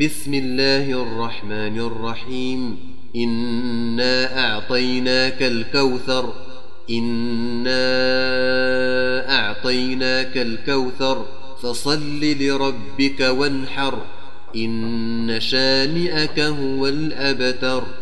بسم الله الرحمن الرحيم إنا أعطيناك الكوثر فصل لربك وانحر إن شانئك هو الأبتر.